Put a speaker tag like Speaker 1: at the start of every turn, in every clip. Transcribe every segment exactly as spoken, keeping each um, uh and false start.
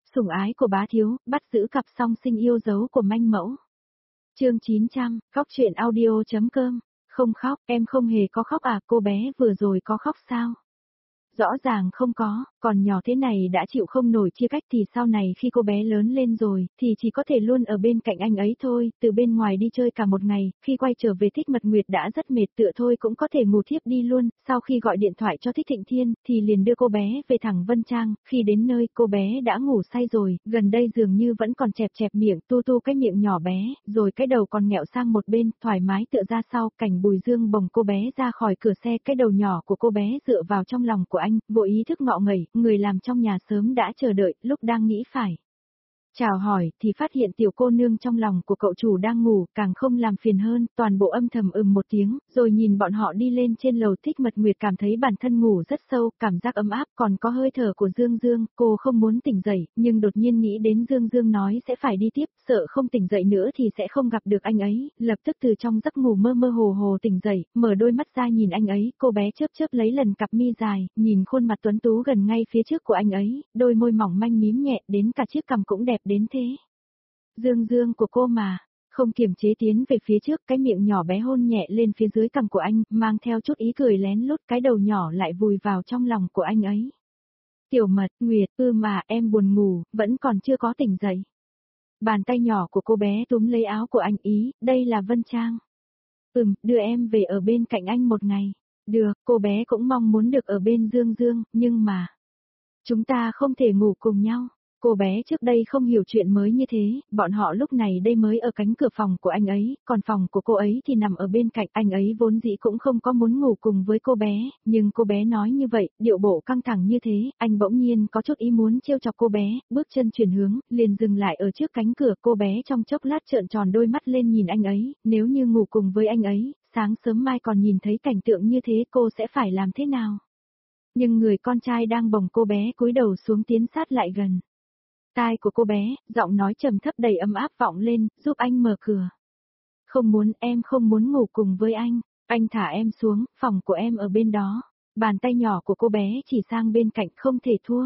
Speaker 1: Sủng ái của bá thiếu, bắt giữ cặp song sinh yêu dấu của manh mẫu. Chương chín trăm, khóc chuyện audio.com. Không khóc, em không hề có khóc à, cô bé vừa rồi có khóc sao? Rõ ràng không có, còn nhỏ thế này đã chịu không nổi chia cách thì sau này khi cô bé lớn lên rồi, thì chỉ có thể luôn ở bên cạnh anh ấy thôi, từ bên ngoài đi chơi cả một ngày, khi quay trở về Thích Mật Nguyệt đã rất mệt tựa thôi cũng có thể ngủ thiếp đi luôn, sau khi gọi điện thoại cho Thích Thịnh Thiên, thì liền đưa cô bé về thẳng Vân Trang, khi đến nơi cô bé đã ngủ say rồi, gần đây dường như vẫn còn chẹp chẹp miệng, tu tu cái miệng nhỏ bé, rồi cái đầu còn nghẹo sang một bên, thoải mái tựa ra sau, Cảnh Bùi Dương bồng cô bé ra khỏi cửa xe, cái đầu nhỏ của cô bé dựa vào trong lòng của anh, vô ý thức ngọ ngẩy, người làm trong nhà sớm đã chờ đợi, lúc đang nghĩ phải chào hỏi, thì phát hiện tiểu cô nương trong lòng của cậu chủ đang ngủ, càng không làm phiền hơn, toàn bộ âm thầm ừm một tiếng, rồi nhìn bọn họ đi lên trên lầu. Thích Mật Nguyệt cảm thấy bản thân ngủ rất sâu, cảm giác ấm áp, còn có hơi thở của Dương Dương, cô không muốn tỉnh dậy, nhưng đột nhiên nghĩ đến Dương Dương nói sẽ phải đi tiếp, sợ không tỉnh dậy nữa thì sẽ không gặp được anh ấy, lập tức từ trong giấc ngủ mơ mơ hồ hồ tỉnh dậy, mở đôi mắt ra nhìn anh ấy, cô bé chớp chớp lấy lần cặp mi dài, nhìn khuôn mặt tuấn tú gần ngay phía trước của anh ấy, đôi môi mỏng manh mím nhẹ, đến cả chiếc cằm cũng đẹp đến thế. Dương Dương của cô mà, không kiềm chế tiến về phía trước, cái miệng nhỏ bé hôn nhẹ lên phía dưới cằm của anh, mang theo chút ý cười lén lút, cái đầu nhỏ lại vùi vào trong lòng của anh ấy. Tiểu Mật Nguyệt, ư mà em buồn ngủ, vẫn còn chưa có tỉnh dậy. Bàn tay nhỏ của cô bé túm lấy áo của anh, ý, đây là Vân Trang. Ừm, đưa em về ở bên cạnh anh một ngày. Được, cô bé cũng mong muốn được ở bên Dương Dương, nhưng mà chúng ta không thể ngủ cùng nhau. Cô bé trước đây không hiểu chuyện mới như thế, bọn họ lúc này đây mới ở cánh cửa phòng của anh ấy, còn phòng của cô ấy thì nằm ở bên cạnh, anh ấy vốn dĩ cũng không có muốn ngủ cùng với cô bé, nhưng cô bé nói như vậy, điệu bộ căng thẳng như thế, anh bỗng nhiên có chút ý muốn trêu chọc cô bé, bước chân chuyển hướng, liền dừng lại ở trước cánh cửa. Cô bé trong chốc lát trợn tròn đôi mắt lên nhìn anh ấy, nếu như ngủ cùng với anh ấy, sáng sớm mai còn nhìn thấy cảnh tượng như thế cô sẽ phải làm thế nào? Nhưng người con trai đang bồng cô bé cúi đầu xuống tiến sát lại gần. Tai của cô bé, giọng nói trầm thấp đầy ấm áp vọng lên, giúp anh mở cửa. Không muốn, em không muốn ngủ cùng với anh, anh thả em xuống, phòng của em ở bên đó. Bàn tay nhỏ của cô bé chỉ sang bên cạnh, không thể thua.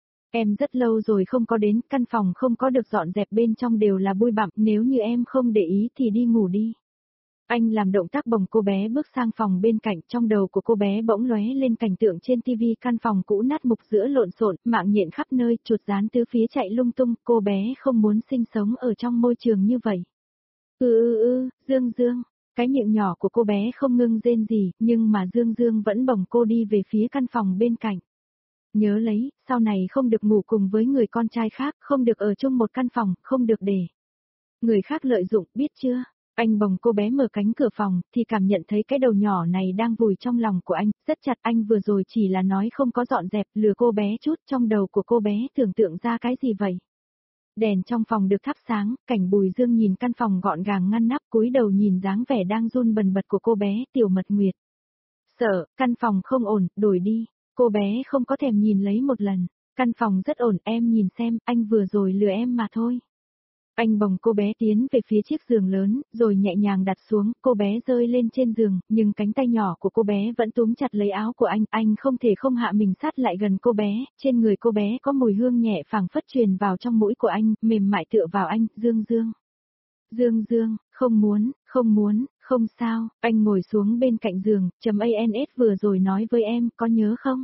Speaker 1: Em rất lâu rồi không có đến, căn phòng không có được dọn dẹp, bên trong đều là bụi bặm, nếu như em không để ý thì đi ngủ đi. Anh làm động tác bồng cô bé bước sang phòng bên cạnh, trong đầu của cô bé bỗng lóe lên cảnh tượng trên tivi, căn phòng cũ nát mục giữa lộn xộn, mạng nhện khắp nơi, chuột rán tứ phía chạy lung tung, cô bé không muốn sinh sống ở trong môi trường như vậy. Ừ ừ ừ, Dương Dương, cái miệng nhỏ của cô bé không ngưng rên gì, nhưng mà Dương Dương vẫn bồng cô đi về phía căn phòng bên cạnh. Nhớ lấy, sau này không được ngủ cùng với người con trai khác, không được ở chung một căn phòng, không được để người khác lợi dụng, biết chưa? Anh bồng cô bé mở cánh cửa phòng, thì cảm nhận thấy cái đầu nhỏ này đang vùi trong lòng của anh, rất chặt. Anh vừa rồi chỉ là nói không có dọn dẹp, lừa cô bé chút, trong đầu của cô bé tưởng tượng ra cái gì vậy? Đèn trong phòng được thắp sáng, Cảnh Bùi Dương nhìn căn phòng gọn gàng ngăn nắp, cúi đầu nhìn dáng vẻ đang run bần bật của cô bé, Tiểu Mật Nguyệt. Sợ, căn phòng không ổn, đổi đi. Cô bé không có thèm nhìn lấy một lần. Căn phòng rất ổn, em nhìn xem, anh vừa rồi lừa em mà thôi. Anh bồng cô bé tiến về phía chiếc giường lớn, rồi nhẹ nhàng đặt xuống, cô bé rơi lên trên giường, nhưng cánh tay nhỏ của cô bé vẫn túm chặt lấy áo của anh, anh không thể không hạ mình sát lại gần cô bé, trên người cô bé có mùi hương nhẹ phảng phất truyền vào trong mũi của anh, mềm mại tựa vào anh, Dương Dương. Dương Dương, không muốn, không muốn, không sao, anh ngồi xuống bên cạnh giường, chấm ans vừa rồi nói với em, có nhớ không?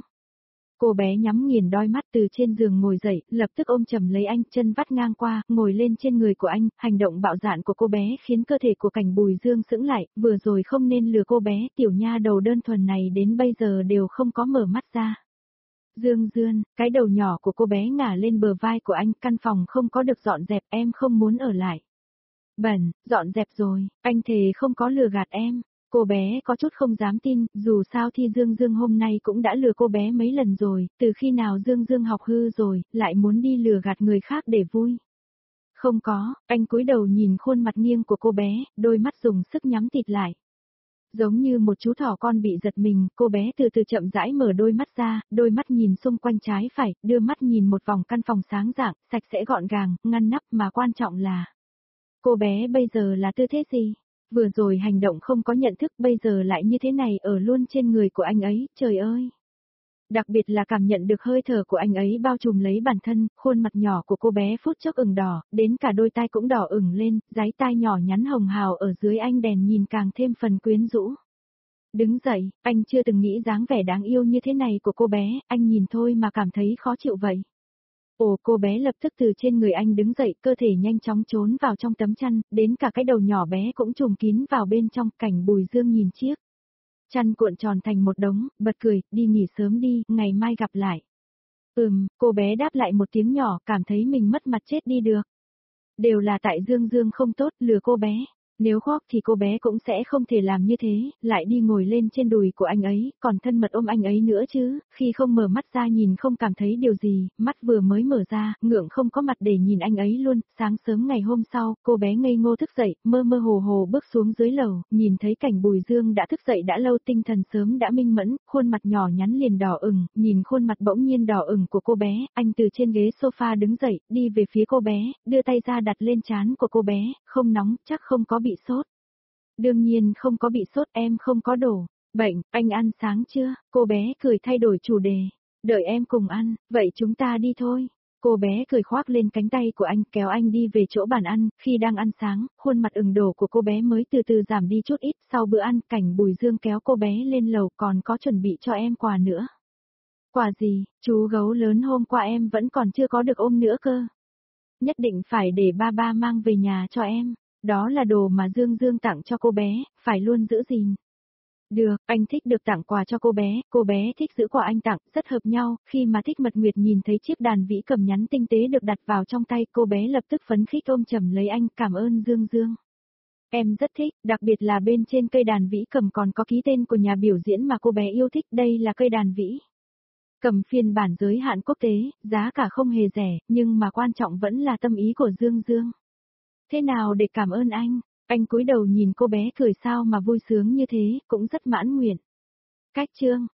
Speaker 1: Cô bé nhắm nghiền đôi mắt từ trên giường ngồi dậy, lập tức ôm chầm lấy anh, chân vắt ngang qua, ngồi lên trên người của anh, hành động bạo dạn của cô bé khiến cơ thể của Cảnh Bùi Dương sững lại, vừa rồi không nên lừa cô bé, tiểu nha đầu đơn thuần này đến bây giờ đều không có mở mắt ra. Dương Dương, cái đầu nhỏ của cô bé ngả lên bờ vai của anh, căn phòng không có được dọn dẹp, em không muốn ở lại. Bẩn, dọn dẹp rồi, anh thề không có lừa gạt em. Cô bé có chút không dám tin, dù sao thì Dương Dương hôm nay cũng đã lừa cô bé mấy lần rồi, từ khi nào Dương Dương học hư rồi, lại muốn đi lừa gạt người khác để vui. Không có, anh cúi đầu nhìn khuôn mặt nghiêng của cô bé, đôi mắt dùng sức nhắm tịt lại. Giống như một chú thỏ con bị giật mình, cô bé từ từ chậm rãi mở đôi mắt ra, đôi mắt nhìn xung quanh trái phải, đưa mắt nhìn một vòng căn phòng sáng rạng, sạch sẽ gọn gàng, ngăn nắp, mà quan trọng là cô bé bây giờ là tư thế gì? Vừa rồi hành động không có nhận thức, bây giờ lại như thế này ở luôn trên người của anh ấy, trời ơi. Đặc biệt là cảm nhận được hơi thở của anh ấy bao trùm lấy bản thân, khuôn mặt nhỏ của cô bé phút chốc ửng đỏ, đến cả đôi tai cũng đỏ ửng lên, dái tai nhỏ nhắn hồng hào ở dưới ánh đèn nhìn càng thêm phần quyến rũ. Đứng dậy, anh chưa từng nghĩ dáng vẻ đáng yêu như thế này của cô bé, anh nhìn thôi mà cảm thấy khó chịu vậy. Ồ, cô bé lập tức từ trên người anh đứng dậy, cơ thể nhanh chóng trốn vào trong tấm chăn, đến cả cái đầu nhỏ bé cũng trùm kín vào bên trong. Cảnh Bùi Dương nhìn chiếc chăn cuộn tròn thành một đống, bật cười, đi nghỉ sớm đi, ngày mai gặp lại. Ừm, cô bé đáp lại một tiếng nhỏ, cảm thấy mình mất mặt chết đi được. Đều là tại Dương Dương không tốt, lừa cô bé. Nếu khoác thì cô bé cũng sẽ không thể làm như thế, lại đi ngồi lên trên đùi của anh ấy, còn thân mật ôm anh ấy nữa chứ, khi không mở mắt ra nhìn không cảm thấy điều gì, mắt vừa mới mở ra, ngượng không có mặt để nhìn anh ấy luôn. Sáng sớm ngày hôm sau, cô bé ngây ngô thức dậy, mơ mơ hồ hồ bước xuống dưới lầu, nhìn thấy Cảnh Bùi Dương đã thức dậy đã lâu, tinh thần sớm đã minh mẫn, khuôn mặt nhỏ nhắn liền đỏ ửng, nhìn khuôn mặt bỗng nhiên đỏ ửng của cô bé, anh từ trên ghế sofa đứng dậy, đi về phía cô bé, đưa tay ra đặt lên trán của cô bé, không nóng, chắc không có bị sốt. Đương nhiên không có bị sốt, em không có đổ bệnh, anh ăn sáng chưa? Cô bé cười thay đổi chủ đề. Đợi em cùng ăn, vậy chúng ta đi thôi. Cô bé cười khoác lên cánh tay của anh, kéo anh đi về chỗ bàn ăn. Khi đang ăn sáng, khuôn mặt ửng đổ của cô bé mới từ từ giảm đi chút ít. Sau bữa ăn, Cảnh Bùi Dương kéo cô bé lên lầu, còn có chuẩn bị cho em quà nữa. Quà gì? Chú gấu lớn hôm qua em vẫn còn chưa có được ôm nữa cơ. Nhất định phải để ba ba mang về nhà cho em. Đó là đồ mà Dương Dương tặng cho cô bé, phải luôn giữ gìn. Được, anh thích được tặng quà cho cô bé, cô bé thích giữ quà anh tặng, rất hợp nhau. Khi mà Thích Mật Nguyệt nhìn thấy chiếc đàn vĩ cầm nhắn tinh tế được đặt vào trong tay, cô bé lập tức phấn khích ôm chầm lấy anh, cảm ơn Dương Dương. Em rất thích, đặc biệt là bên trên cây đàn vĩ cầm còn có ký tên của nhà biểu diễn mà cô bé yêu thích, đây là cây đàn vĩ cầm phiên bản giới hạn quốc tế, giá cả không hề rẻ, nhưng mà quan trọng vẫn là tâm ý của Dương Dương. Thế nào để cảm ơn anh? Anh cúi đầu nhìn cô bé cười sao mà vui sướng như thế, cũng rất mãn nguyện. Cách chương